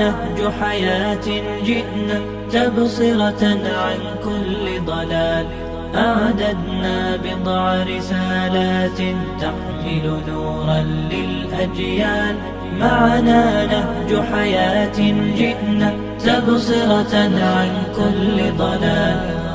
نهج حياة جئنا تبصرة عن كل ضلال. أعددنا بضع رسالات تحمل نورا للأجيال. معنا نهج حياة جئنا تبصرة عن كل ضلال.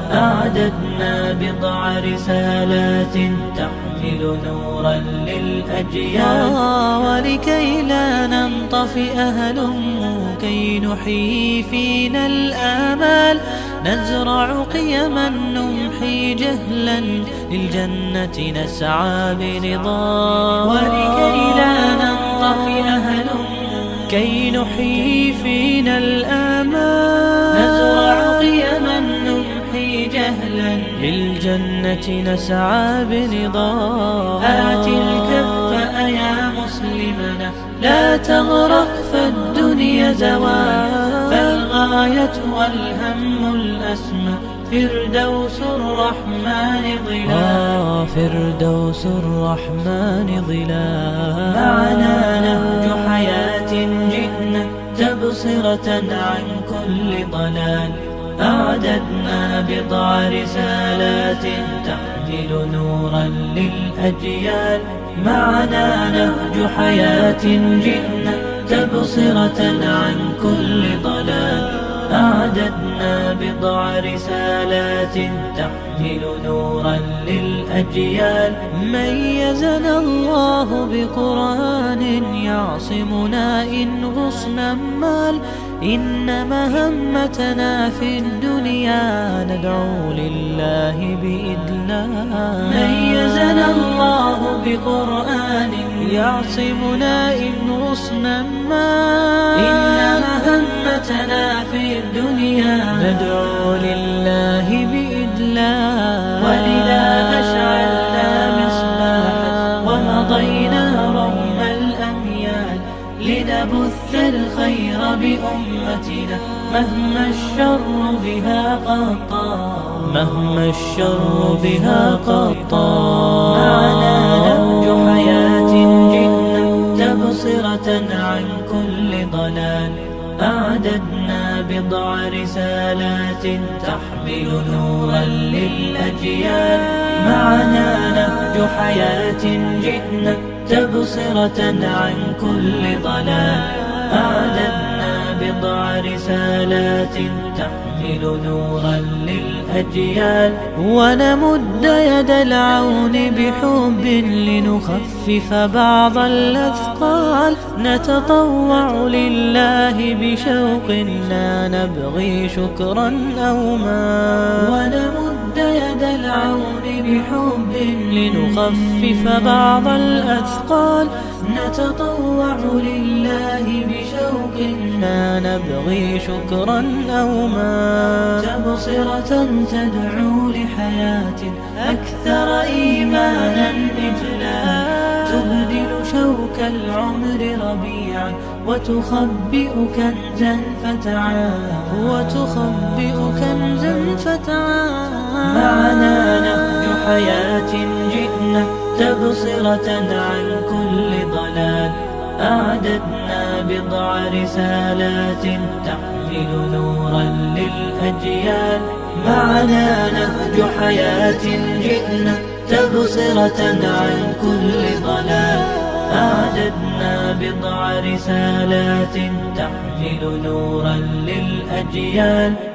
أعددنا بضع رسالات تحمل نورا للأجيال. ولكي لا ننطفئ هلموا كي نحيي فينا الآمال. نزرع قيما نمحي جهلا للجنة نسعى برضا. ولكي لا ننطفئ هلموا كي نحيي فينا الآمال. نزرع قيما نمحي جهلا للجنة نسعى برضا. هات الكف يا مسلمنا لا تغرق فالدنيا زوال. فالغاية والهم الأسمى فردوس الرحمن ظلال. فردوس الرحمن ظلال. معنا نهج حياة جئنا تبصرة عن كل ضلال. أعددنا بضع رسالات تحمل نورا للأجيال. معنا نهج حياة جئنا تبصرة عن كل ضلال. أعددنا بضع رسالات تحمل نورا للأجيال. ميزنا الله بقرآن يعصمنا إن غصنا مال. إن مهمتنا في الدنيا ندعو لله بإذلال. ميزنا الله بقرآن يعصمنا إن غصنا مال. إن مهمتنا في الدنيا ندعو لله بإذلال. ولذا أشعلنا مصباحا ومضينا روم الأميال. لنبث الخير بأمتنا مهما الشر بها قد طال. مهما الشر بها قد طال. معنا نهج حياة جئنا تبصرة عن كل ضلال. أعددنا بضع رسالات تحمل نورا للأجيال. معنا نهج حياة جئنا تبصرة عن كل ضلال. أعددنا بضع رسالات تحمل نورا للأجيال. ونمد يد العون بحب لنخفف بعض الأثقال. نتطوع لله بشوق لا نبغي شكرا أو مال. ونمد يد العون بحب لنخفف بعض الأثقال. نتطوع لله بشوق لا نبغي شكرا أو مال. تبصرة تدعو لحياة أكثر إيمانا إجلال. تبدل شوك العمر ربيعا وتخبئ كنزا فتعال. وتخبئ كنزا فتعال. معنا نهج حياة جئنا تبصرة عن كل ضلال. أعددنا بضع رسالات تحمل نورا للأجيال. معنا نهج حياة جئنا تبصرة عن كل ضلال. أعددنا بضع رسالات تحمل نورا للأجيال.